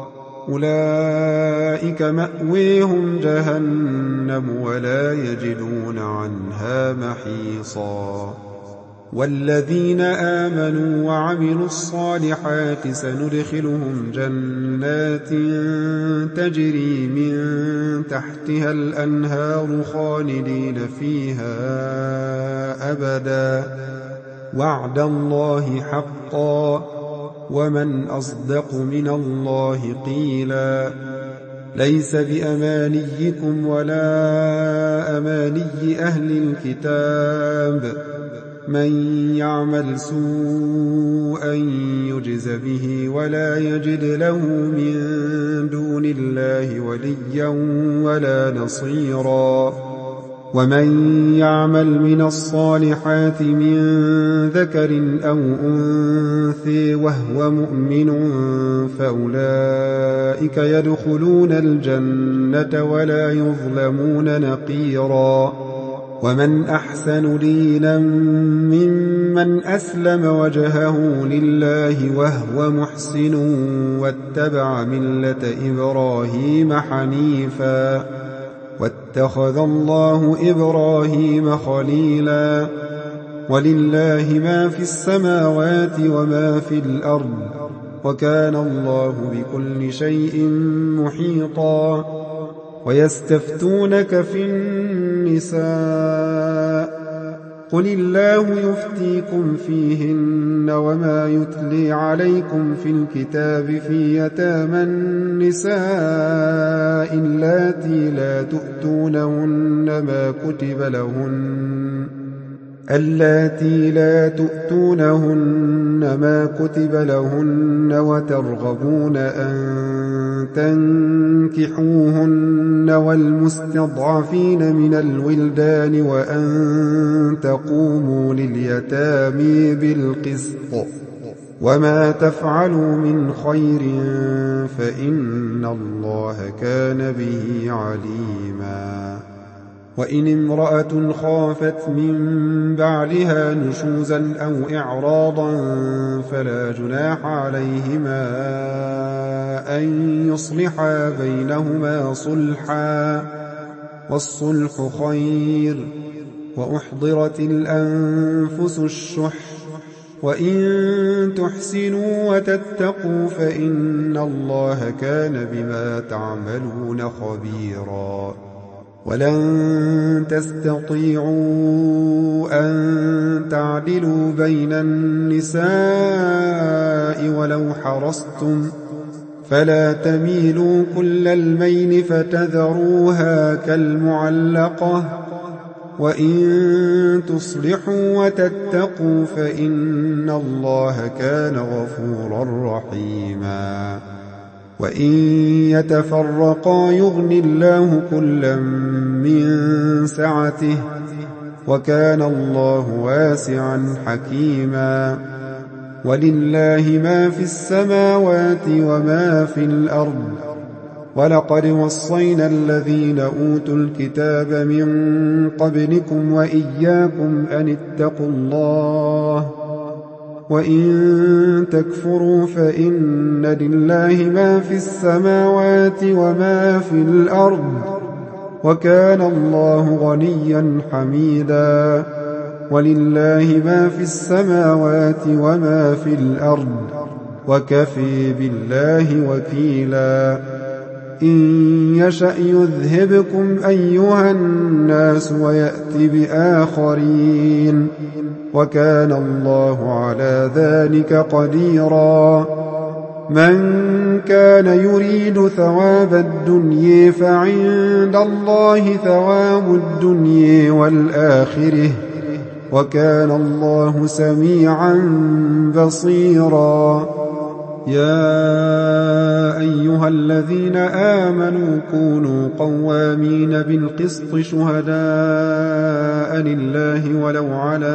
أولئك مأويهم جهنم ولا يجدون عنها محيصا. والذين آمنوا وعملوا الصالحات سندخلهم جنات تجري من تحتها الأنهار خالدين فيها أبدا وعد الله حقا ومن أصدق من الله قيلا. ليس بأمانيكم ولا أماني أهل الكتاب من يعمل سوءا يجز به ولا يجد له من دون الله وليا ولا نصيرا. ومن يعمل من الصالحات من ذكر أو أنثى وهو مؤمن فأولئك يدخلون الجنة ولا يظلمون نقيرا. ومن أحسن دينا ممن أسلم وجهه لله وهو محسن واتبع ملة إبراهيم حنيفا واتخذ الله إبراهيم خليلا. ولله ما في السماوات وما في الأرض وكان الله بكل شيء محيطا. ويستفتونك في النساء قل الله يفتيكم فيهن وما يتلي عليكم في الكتاب في يتامى النساء اللاتي لا تؤتونهن ما كتب لهن اللاتي لا تؤتونهن ما كتب لهن وترغبون أن تنكحوهن والمستضعفين من الولدان وأن تقوموا لليتامى بالقسط وما تفعلوا من خير فإن الله كان به عليما. وإن امرأة خافت من بعلها نشوزا أو إعراضا فلا جناح عليهما أن يصلحا بينهما صلحا والصلح خير. وأحضرت الأنفس الشح وإن تحسنوا وتتقوا فإن الله كان بما تعملون خبيرا. ولن تستطيعوا أن تعدلوا بين النساء ولو حرصتم فلا تميلوا كل الميل فتذروها كالمعلقة. وإن تصلحوا وتتقوا فإن الله كان غفورا رحيما. وإن يتفرقا يغني الله كلا من سعته وكان الله واسعا حكيما. ولله ما في السماوات وما في الأرض. ولقد وصينا الذين أوتوا الكتاب من قبلكم وإياكم أن اتقوا الله وإن تكفروا فإن لله ما في السماوات وما في الأرض وكان الله غنيا حميدا. ولله ما في السماوات وما في الأرض وكفي بالله وكيلا. إن يشأ يذهبكم أيها الناس ويأت بآخرين وكان الله على ذلك قديرا. من كان يريد ثواب الدنيا فعند الله ثواب الدنيا والآخرة وكان الله سميعا بصيرا. يا أيها الذين آمنوا كونوا قوامين بالقسط شهداء لله ولو على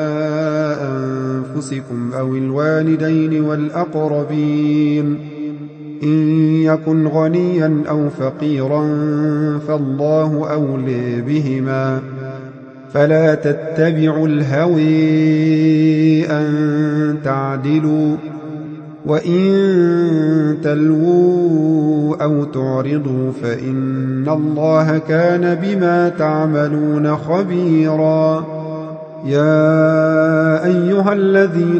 أنفسكم أو الوالدين والأقربين إن يكن غنيا أو فقيرا فالله أولي بهما فلا تتبعوا الهوي أن تعدلوا وإن تلووا أو تعرضوا فإن الله كان بما تعملون خبيرا. يا أيها الذين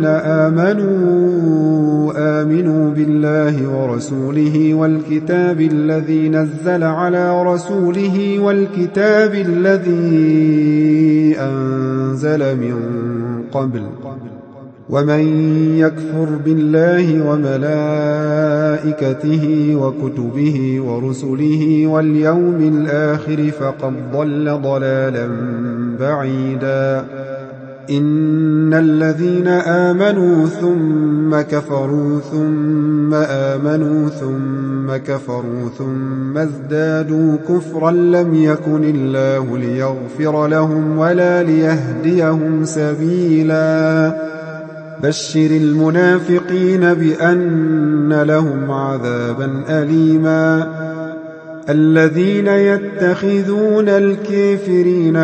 آمنوا آمنوا بالله ورسوله والكتاب الذي نزل على رسوله والكتاب الذي أنزل من قبل ومن يكفر بالله وملائكته وكتبه ورسله واليوم الآخر فقد ضل ضلالا بعيدا. إن الذين آمنوا ثم كفروا ثم آمنوا ثم كفروا ثم ازدادوا كفرا لم يكن الله ليغفر لهم ولا ليهديهم سبيلا. بشر المنافقين بأن لهم عذابا أليما. الذين يتخذون الكافرين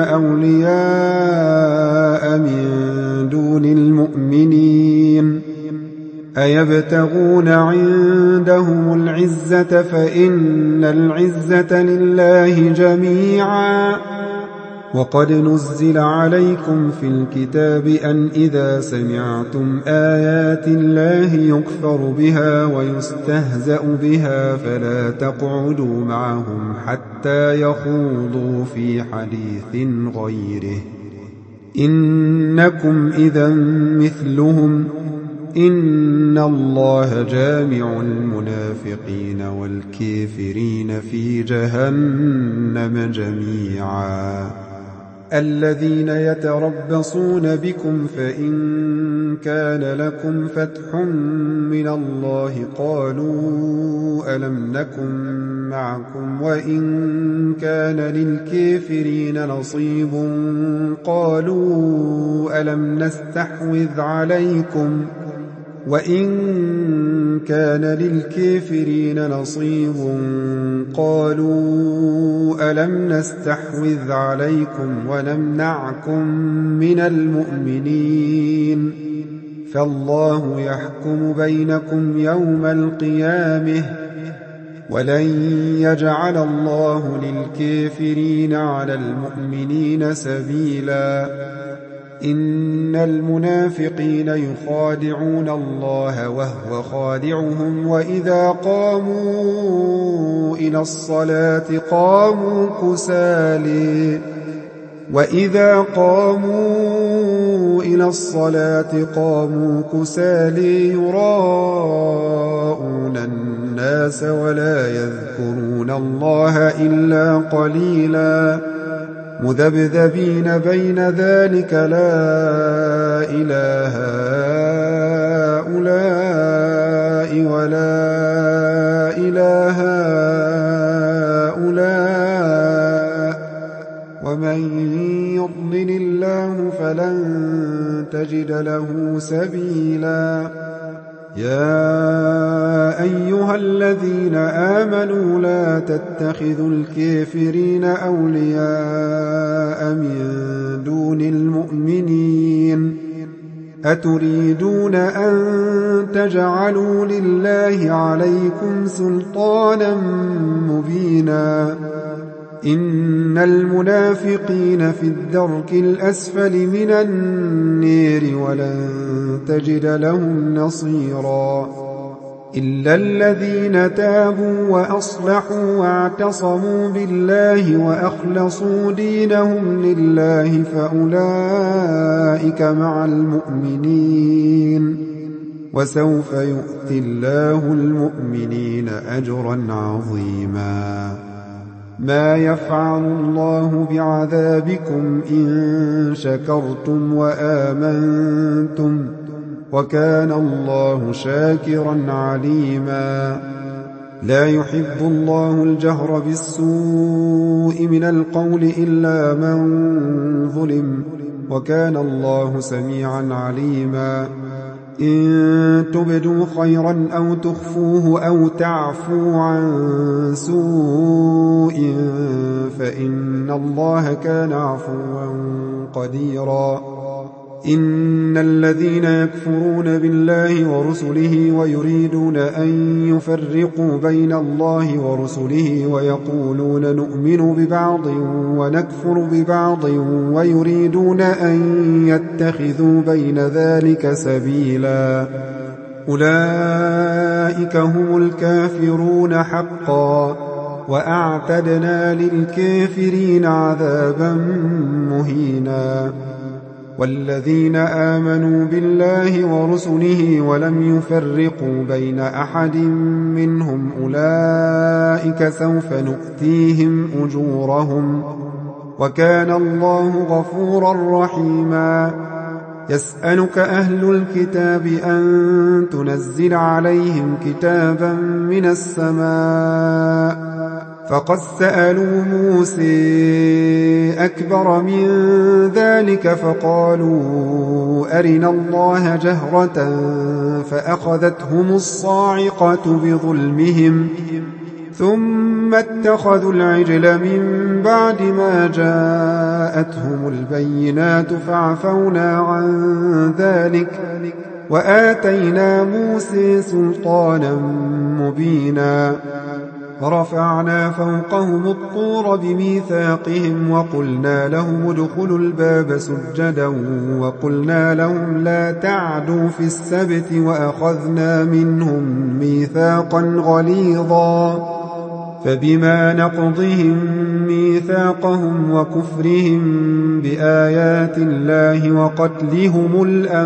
أولياء من دون المؤمنين أيبتغون عندهم العزة فإن العزة لله جميعا. وقد نزل عليكم في الكتاب أن إذا سمعتم آيات الله يكفر بها ويستهزأ بها فلا تقعدوا معهم حتى يخوضوا في حديث غيره إنكم إذا مثلهم إن الله جامع المنافقين والكافرين في جهنم جميعا. الذين يتربصون بكم فإن كان لكم فتح من الله قالوا ألم نكن معكم وإن كان للكافرين نصيب قالوا ألم نستحوذ عليكم وإن كان للكافرين نصيب قالوا ألم نستحوذ عليكم ونمنعكم من المؤمنين فالله يحكم بينكم يوم القيامة ولن يجعل الله للكافرين على المؤمنين سبيلا. إن المنافقين يخادعون الله وهو خادعهم وإذا قاموا إلى الصلاة قاموا كسالى وإذا قاموا إلى الصلاة قاموا كسالى يراءون الناس ولا يذكرون الله إلا قليلا مذبذبين بين ذلك لا إله هؤلاء ولا إله هؤلاء ومن يضلل الله فلن تجد له سبيلا يا أيها الذين آمنوا لا تتخذوا الكافرين أولياء من دون المؤمنين أتريدون أن تجعلوا لله عليكم سلطانا مبينا إن المنافقين في الدرك الأسفل من النار ولن تجد لهم نصيرا إلا الذين تابوا وأصلحوا واعتصموا بالله وأخلصوا دينهم لله فأولئك مع المؤمنين وسوف يؤتي الله المؤمنين أجرا عظيما ما يفعل الله بعذابكم إن شكرتم وآمنتم وكان الله شاكرا عليما لا يحب الله الجهر بالسوء من القول إلا من ظلم وكان الله سميعا عليما إن تبدوا خيرا أو تخفوه أو تعفوا عن سوء فإن الله كان عفوا قديرا إن الذين يكفرون بالله ورسله ويريدون أن يفرقوا بين الله ورسله ويقولون نؤمن ببعض ونكفر ببعض ويريدون أن يتخذوا بين ذلك سبيلا أولئك هم الكافرون حقا وأعتدنا للكافرين عذابا مهينا والذين آمنوا بالله ورسله ولم يفرقوا بين أحد منهم أولئك سوف نؤتيهم أجورهم وكان الله غفورا رحيما يسألك أهل الكتاب أن تنزل عليهم كتابا من السماء فقد سألوا موسى أكبر من ذلك فقالوا أرنا الله جهرة فأخذتهم الصاعقة بظلمهم ثم اتخذوا العجل من بعد ما جاءتهم البينات فعفونا عن ذلك وآتينا موسى سلطانا مبينا ورفعنا فوقهم الطور بميثاقهم وقلنا لهم ادخلوا الباب سجدا وقلنا لهم لا تعدوا في السبت وأخذنا منهم ميثاقا غليظا فبما نقضهم ميثاقهم وكفرهم بآيات الله وقتلهم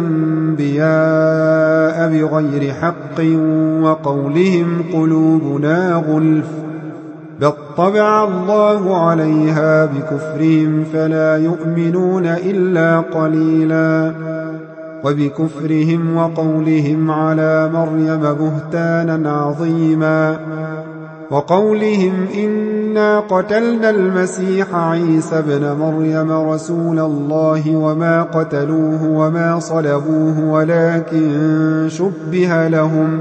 الأنبياء بغير حق وقولهم قلوبنا غلف بل طبع الله عليها بكفرهم فلا يؤمنون إلا قليلا وبكفرهم وقولهم على مريم بهتانا عظيما وقولهم إنا قتلنا المسيح عيسى ابن مريم رسول الله وما قتلوه وما صلبوه ولكن شبه لهم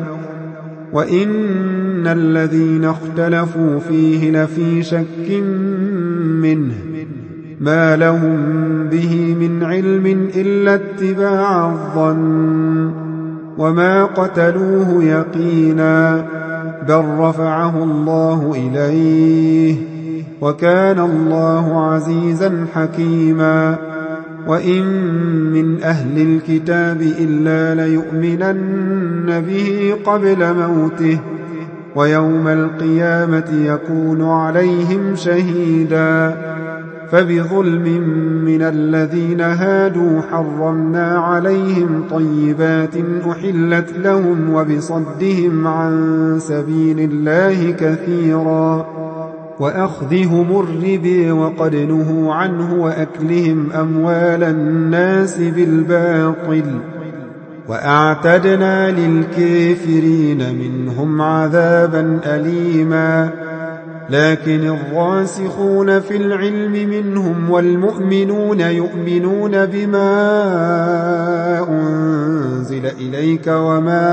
وإن الذين اختلفوا فيه لفي شك منه ما لهم به من علم إلا اتباع الظن وما قتلوه يقينا بل رفعه الله إليه وكان الله عزيزا حكيما وإن من أهل الكتاب إلا ليؤمنن به قبل موته ويوم القيامة يكون عليهم شهيدا فبظلم من الذين هادوا حرمنا عليهم طيبات أحلت لهم وبصدهم عن سبيل الله كثيرا وأخذهم الربا وقد نهوا عنه وأكلهم أموال الناس بالباطل وأعتدنا للكافرين منهم عذابا أليما لكن الراسخون في العلم منهم والمؤمنون يؤمنون بما أنزل إليك وما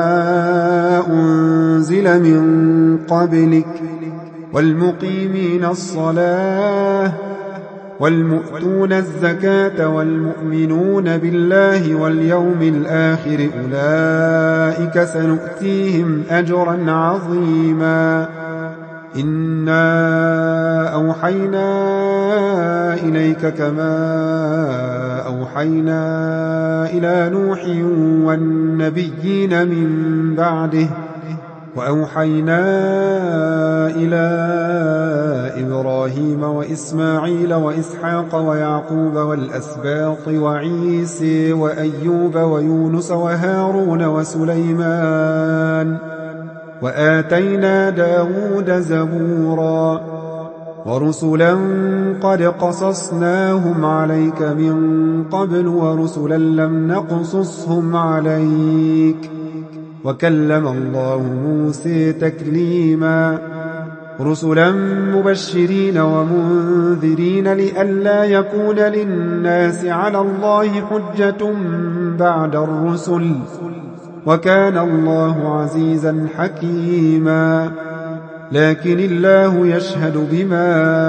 أنزل من قبلك والمقيمين الصلاة والمؤتون الزكاة والمؤمنون بالله واليوم الآخر أولئك سنؤتيهم أجرا عظيما. إنا أوحينا إليك كما أوحينا إلى نوح والنبيين من بعده وأوحينا إلى إبراهيم وإسماعيل وإسحاق ويعقوب والأسباط وعيسى وأيوب ويونس وهارون وسليمان وآتينا داود زبورا ورسلا قد قصصناهم عليك من قبل ورسلا لم نقصصهم عليك وكلم الله موسى تكليما رسلا مبشرين ومنذرين لئلا يكون للناس على الله حجة بعد الرسل وكان الله عزيزا حكيما. لكن الله يشهد بما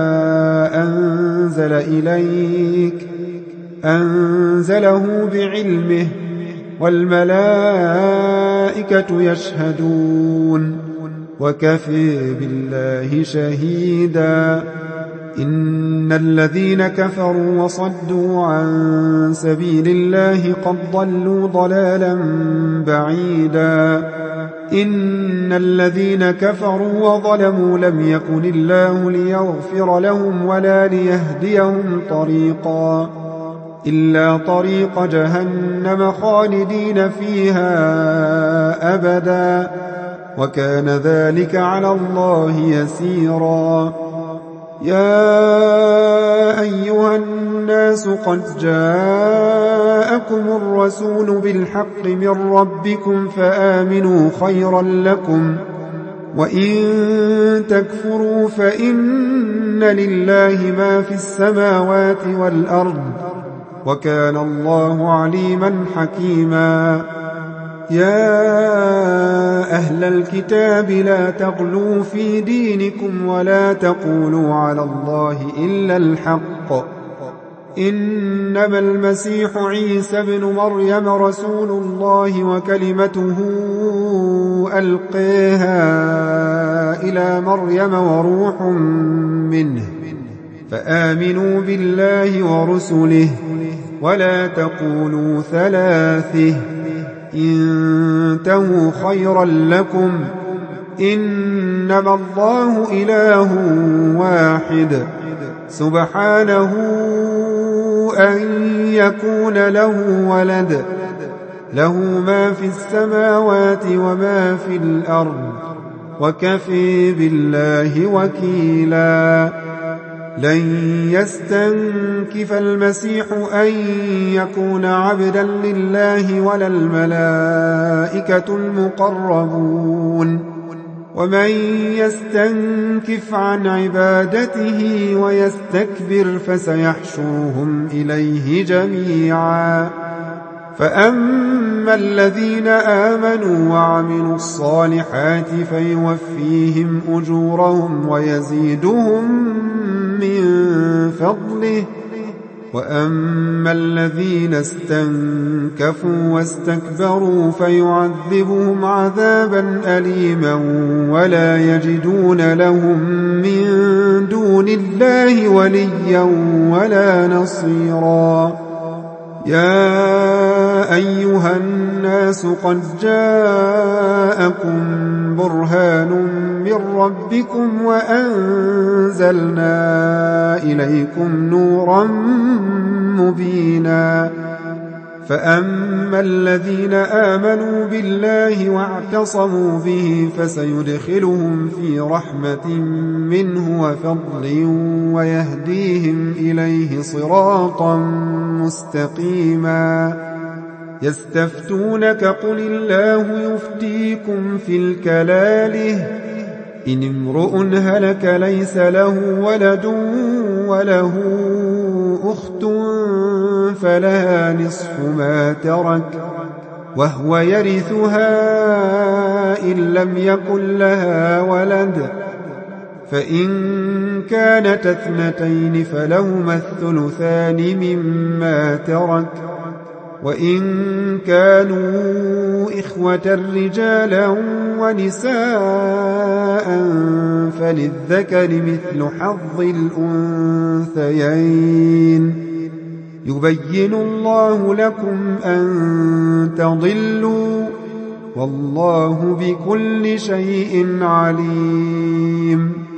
أنزل إليك أنزله بعلمه والملائكة يشهدون وكفى بالله شهيدا. إن الذين كفروا وصدوا عن سبيل الله قد ضلوا ضلالا بعيدا. إن الذين كفروا وظلموا لم يكن الله ليغفر لهم ولا ليهديهم طريقا إلا طريق جهنم خالدين فيها أبدا وكان ذلك على الله يسيرا. يا أيها الناس قد جاءكم الرسول بالحق من ربكم فآمنوا خيرا لكم وإن تكفروا فإن لله ما في السماوات والأرض وكان الله عليما حكيما. يا أهل الكتاب لا تغلوا في دينكم ولا تقولوا على الله إلا الحق إنما المسيح عيسى بن مريم رسول الله وكلمته ألقيها إلى مريم وروح منه فآمنوا بالله ورسله ولا تقولوا ثلاثه انتهوا خيرا لكم إنما الله إله واحد سبحانه أن يكون له ولد له ما في السماوات وما في الأرض وكفى بالله وكيلا. لن يستنكف المسيح أن يكون عبدا لله ولا الملائكة المقربون ومن يستنكف عن عبادته ويستكبر فسيحشرهم إليه جميعا. فأما الذين آمنوا وعملوا الصالحات فيوفيهم أجورهم ويزيدهم من فضله وأما الذين استنكفوا واستكبروا فيعذبهم عذابا أليما ولا يجدون لهم من دون الله وليا ولا نصيرا. يا أيها الناس قد جاءكم برهان من ربكم وأنزلنا إليكم نورا مبينا. فأما الذين آمنوا بالله واعتصموا به فسيدخلهم في رحمة منه وفضل ويهديهم إليه صراطا مستقيما. يستفتونك قل الله يفتيكم في الكلالة إن امرؤ هلك ليس له ولد وله أخت فلها نصف ما ترك وهو يرثها إن لم يكن لها ولد، فإن كانت اثنتين فلهما الثلثان مما ترك، وإن كانوا إخوة رجالا ونساء فللذكر مثل حظ الأنثيين. يبين الله لكم أن تضلوا والله بكل شيء عليم.